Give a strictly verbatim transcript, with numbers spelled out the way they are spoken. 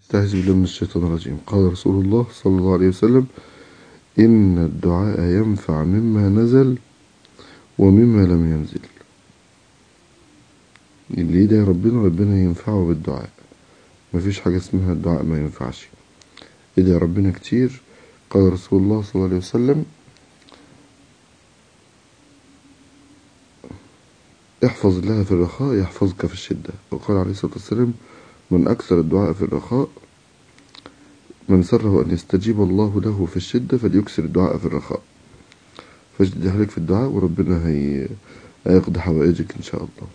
استعذ بالله من الشيطان الرجيم. قال رسول الله صلى الله عليه وسلم: إن الدعاء ينفع مما نزل ومما لم ينزل. اللي يدعي ربنا ربنا ينفعه بالدعاء، مفيش حاجة اسمها الدعاء ما ينفعش. ادعي ربنا كتير. قال رسول الله صلى الله عليه وسلم: احفظ الله في الرخاء يحفظك في الشدة. وقال عليه الصلاة والسلام: من أكثر الدعاء في الرخاء من سره أن يستجيب الله له في الشدة فليكثر الدعاء في الرخاء. فاجتهد في الدعاء وربنا هيقضي حوائجك إن شاء الله.